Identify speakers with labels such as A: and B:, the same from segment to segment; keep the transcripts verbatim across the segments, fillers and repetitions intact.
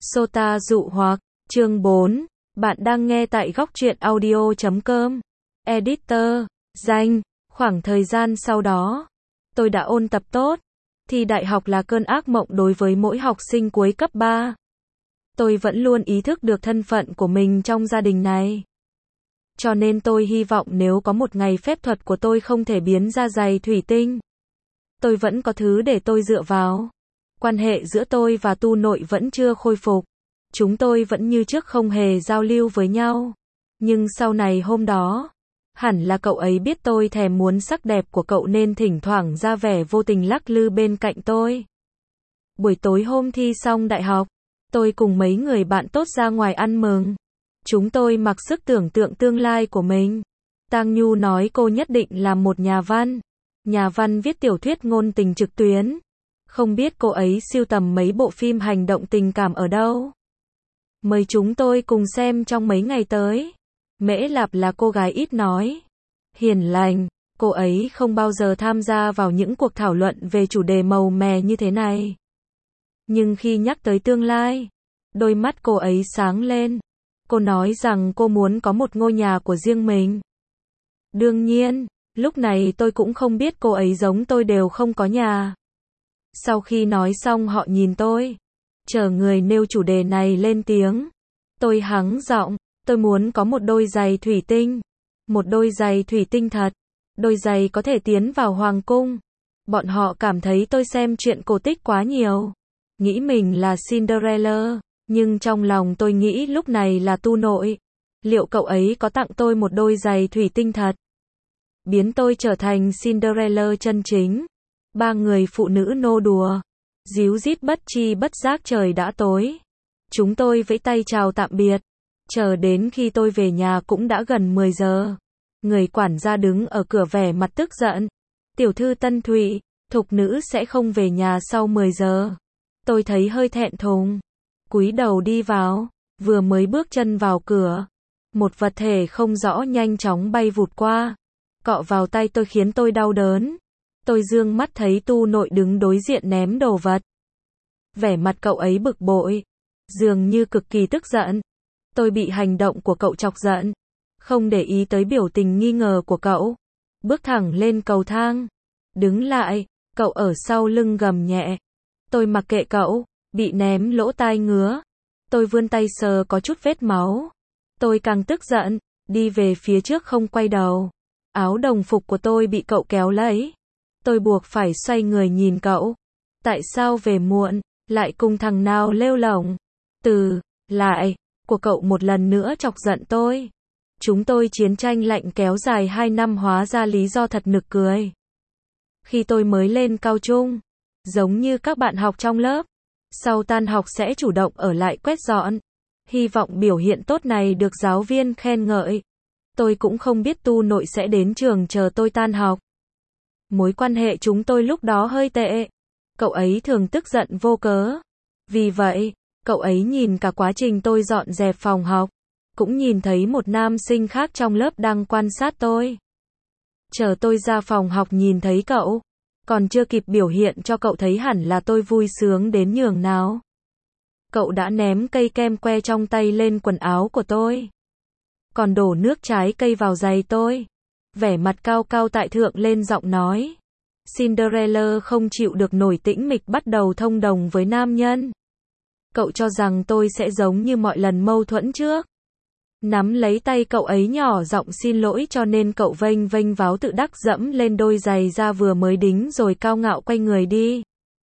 A: Sota dụ hoặc, chương bốn, bạn đang nghe tại góc truyện audio chấm com. Editor, danh, khoảng thời gian sau đó, tôi đã ôn tập tốt. Thi đại học là cơn ác mộng đối với mỗi học sinh cuối cấp ba. Tôi vẫn luôn ý thức được thân phận của mình trong gia đình này. Cho nên tôi hy vọng nếu có một ngày phép thuật của tôi không thể biến ra giày thủy tinh, tôi vẫn có thứ để tôi dựa vào. Quan hệ giữa tôi và tu nội vẫn chưa khôi phục. Chúng tôi vẫn như trước không hề giao lưu với nhau. Nhưng sau này hôm đó, hẳn là cậu ấy biết tôi thèm muốn sắc đẹp của cậu nên thỉnh thoảng ra vẻ vô tình lắc lư bên cạnh tôi. Buổi tối hôm thi xong đại học, tôi cùng mấy người bạn tốt ra ngoài ăn mừng. Chúng tôi mặc sức tưởng tượng tương lai của mình. Tang Nhu nói cô nhất định là một nhà văn. Nhà văn viết tiểu thuyết ngôn tình trực tuyến. Không biết cô ấy sưu tầm mấy bộ phim hành động tình cảm ở đâu. Mời chúng tôi cùng xem trong mấy ngày tới. Mễ Lạp là cô gái ít nói, hiền lành. Cô ấy không bao giờ tham gia vào những cuộc thảo luận về chủ đề màu mè như thế này. Nhưng khi nhắc tới tương lai, đôi mắt cô ấy sáng lên. Cô nói rằng cô muốn có một ngôi nhà của riêng mình. Đương nhiên, lúc này tôi cũng không biết cô ấy giống tôi đều không có nhà. Sau khi nói xong họ nhìn tôi, chờ người nêu chủ đề này lên tiếng. Tôi hắng giọng, tôi muốn có một đôi giày thủy tinh. Một đôi giày thủy tinh thật. Đôi giày có thể tiến vào hoàng cung. Bọn họ cảm thấy tôi xem truyện cổ tích quá nhiều. Nghĩ mình là Cinderella. Nhưng trong lòng tôi nghĩ lúc này là tu nội. Liệu cậu ấy có tặng tôi một đôi giày thủy tinh thật? Biến tôi trở thành Cinderella chân chính. Ba người phụ nữ nô đùa. Díu dít bất chi bất giác trời đã tối. Chúng tôi vẫy tay chào tạm biệt. Chờ đến khi tôi về nhà cũng đã gần mười giờ. Người quản gia đứng ở cửa vẻ mặt tức giận. Tiểu thư Tân Thụy, thục nữ sẽ không về nhà sau mười giờ. Tôi thấy hơi thẹn thùng. Cúi đầu đi vào. Vừa mới bước chân vào cửa, một vật thể không rõ nhanh chóng bay vụt qua. Cọ vào tay tôi khiến tôi đau đớn. Tôi dương mắt thấy tu nội đứng đối diện ném đồ vật. Vẻ mặt cậu ấy bực bội, dường như cực kỳ tức giận. Tôi bị hành động của cậu chọc giận. Không để ý tới biểu tình nghi ngờ của cậu. Bước thẳng lên cầu thang. Đứng lại, cậu ở sau lưng gầm nhẹ. Tôi mặc kệ cậu, bị ném lỗ tai ngứa. Tôi vươn tay sờ có chút vết máu. Tôi càng tức giận, đi về phía trước không quay đầu. Áo đồng phục của tôi bị cậu kéo lấy. Tôi buộc phải xoay người nhìn cậu. Tại sao về muộn, lại cùng thằng nào lêu lổng? Từ, lại, của cậu một lần nữa chọc giận tôi. Chúng tôi chiến tranh lạnh kéo dài hai năm hóa ra lý do thật nực cười. Khi tôi mới lên cao trung, giống như các bạn học trong lớp, sau tan học sẽ chủ động ở lại quét dọn. Hy vọng biểu hiện tốt này được giáo viên khen ngợi. Tôi cũng không biết tu nội sẽ đến trường chờ tôi tan học. Mối quan hệ chúng tôi lúc đó hơi tệ. Cậu ấy thường tức giận vô cớ. Vì vậy, cậu ấy nhìn cả quá trình tôi dọn dẹp phòng học. Cũng nhìn thấy một nam sinh khác trong lớp đang quan sát tôi. Chờ tôi ra phòng học nhìn thấy cậu. Còn chưa kịp biểu hiện cho cậu thấy hẳn là tôi vui sướng đến nhường nào. Cậu đã ném cây kem que trong tay lên quần áo của tôi. Còn đổ nước trái cây vào giày tôi. Vẻ mặt cao cao tại thượng lên giọng nói. Cinderella không chịu được nổi tĩnh mịch bắt đầu thông đồng với nam nhân. Cậu cho rằng tôi sẽ giống như mọi lần mâu thuẫn trước. Nắm lấy tay cậu ấy nhỏ giọng xin lỗi cho nên cậu vênh vênh váo tự đắc dẫm lên đôi giày da vừa mới đính rồi cao ngạo quay người đi.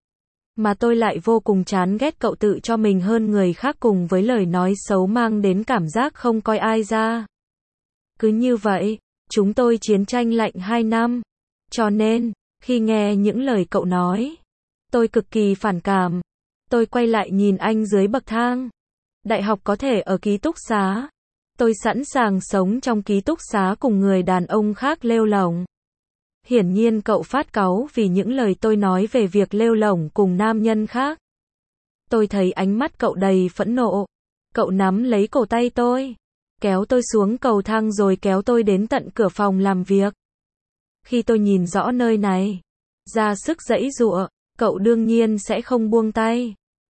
A: Mà tôi lại vô cùng chán ghét cậu tự cho mình hơn người khác cùng với lời nói xấu mang đến cảm giác không coi ai ra. Cứ như vậy, chúng tôi chiến tranh lạnh hai năm. Cho nên, khi nghe những lời cậu nói, tôi cực kỳ phản cảm. Tôi quay lại nhìn anh dưới bậc thang. Đại học có thể ở ký túc xá. Tôi sẵn sàng sống trong ký túc xá cùng người đàn ông khác lêu lổng. Hiển nhiên cậu phát cáu vì những lời tôi nói về việc lêu lổng cùng nam nhân khác. Tôi thấy ánh mắt cậu đầy phẫn nộ. Cậu nắm lấy cổ tay tôi, kéo tôi xuống cầu thang rồi kéo tôi đến tận cửa phòng làm việc. Khi tôi nhìn rõ nơi này, ra sức giãy giụa, cậu đương nhiên sẽ không buông tay.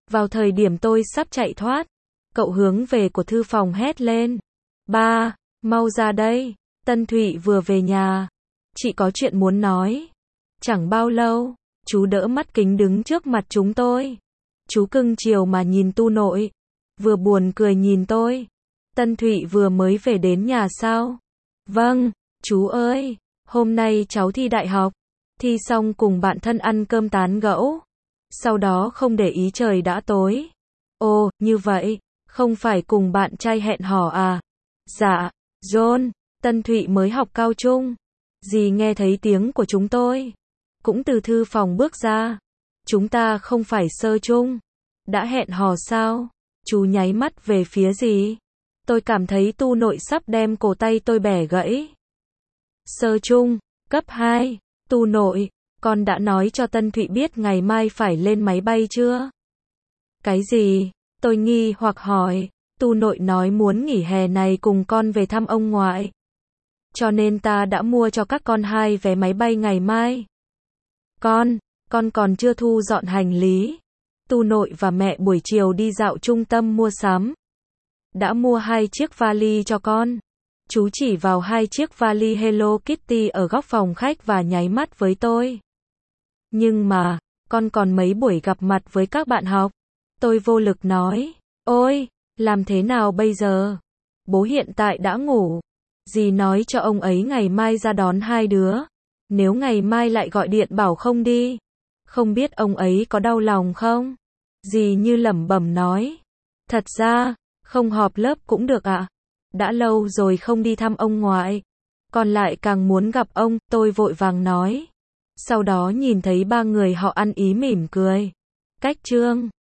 A: Vào thời điểm tôi sắp chạy thoát, cậu hướng về của thư phòng hét lên. Ba, mau ra đây, Tân Thụy vừa về nhà. Chị có chuyện muốn nói. Chẳng bao lâu, chú đỡ mắt kính đứng trước mặt chúng tôi. Chú cưng chiều mà nhìn tu nội, vừa buồn cười nhìn tôi. Tân Thụy vừa mới về đến nhà sao? Vâng, chú ơi, hôm nay cháu thi đại học. Thi xong cùng bạn thân ăn cơm tán gẫu. Sau đó không để ý trời đã tối. Ồ, như vậy, không phải cùng bạn trai hẹn hò à? Dạ, John, Tân Thụy mới học cao trung. Dì nghe thấy tiếng của chúng tôi, cũng từ thư phòng bước ra. Chúng ta không phải sơ chung. Đã hẹn hò sao? Chú nháy mắt về phía dì. Tôi cảm thấy tu nội sắp đem cổ tay tôi bẻ gãy. Sơ chung, cấp hai, tu nội, con đã nói cho Tân Thụy biết ngày mai phải lên máy bay chưa? Cái gì? Tôi nghi hoặc hỏi. Tu nội nói muốn nghỉ hè này cùng con về thăm ông ngoại. Cho nên ta đã mua cho các con hai vé máy bay ngày mai. Con, con còn chưa thu dọn hành lý. Tu nội và mẹ buổi chiều đi dạo trung tâm mua sắm. Đã mua hai chiếc vali cho con. Chú chỉ vào hai chiếc vali Hello Kitty ở góc phòng khách và nháy mắt với tôi. Nhưng mà, con còn mấy buổi gặp mặt với các bạn học. Tôi vô lực nói. Ôi, làm thế nào bây giờ? Bố hiện tại đã ngủ. Dì nói cho ông ấy ngày mai ra đón hai đứa. Nếu ngày mai lại gọi điện bảo không đi. Không biết ông ấy có đau lòng không? Dì như lẩm bẩm nói. Thật ra, không họp lớp cũng được ạ. À? Đã lâu rồi không đi thăm ông ngoại. Còn lại càng muốn gặp ông, tôi vội vàng nói. Sau đó nhìn thấy ba người họ ăn ý mỉm cười. Cách chương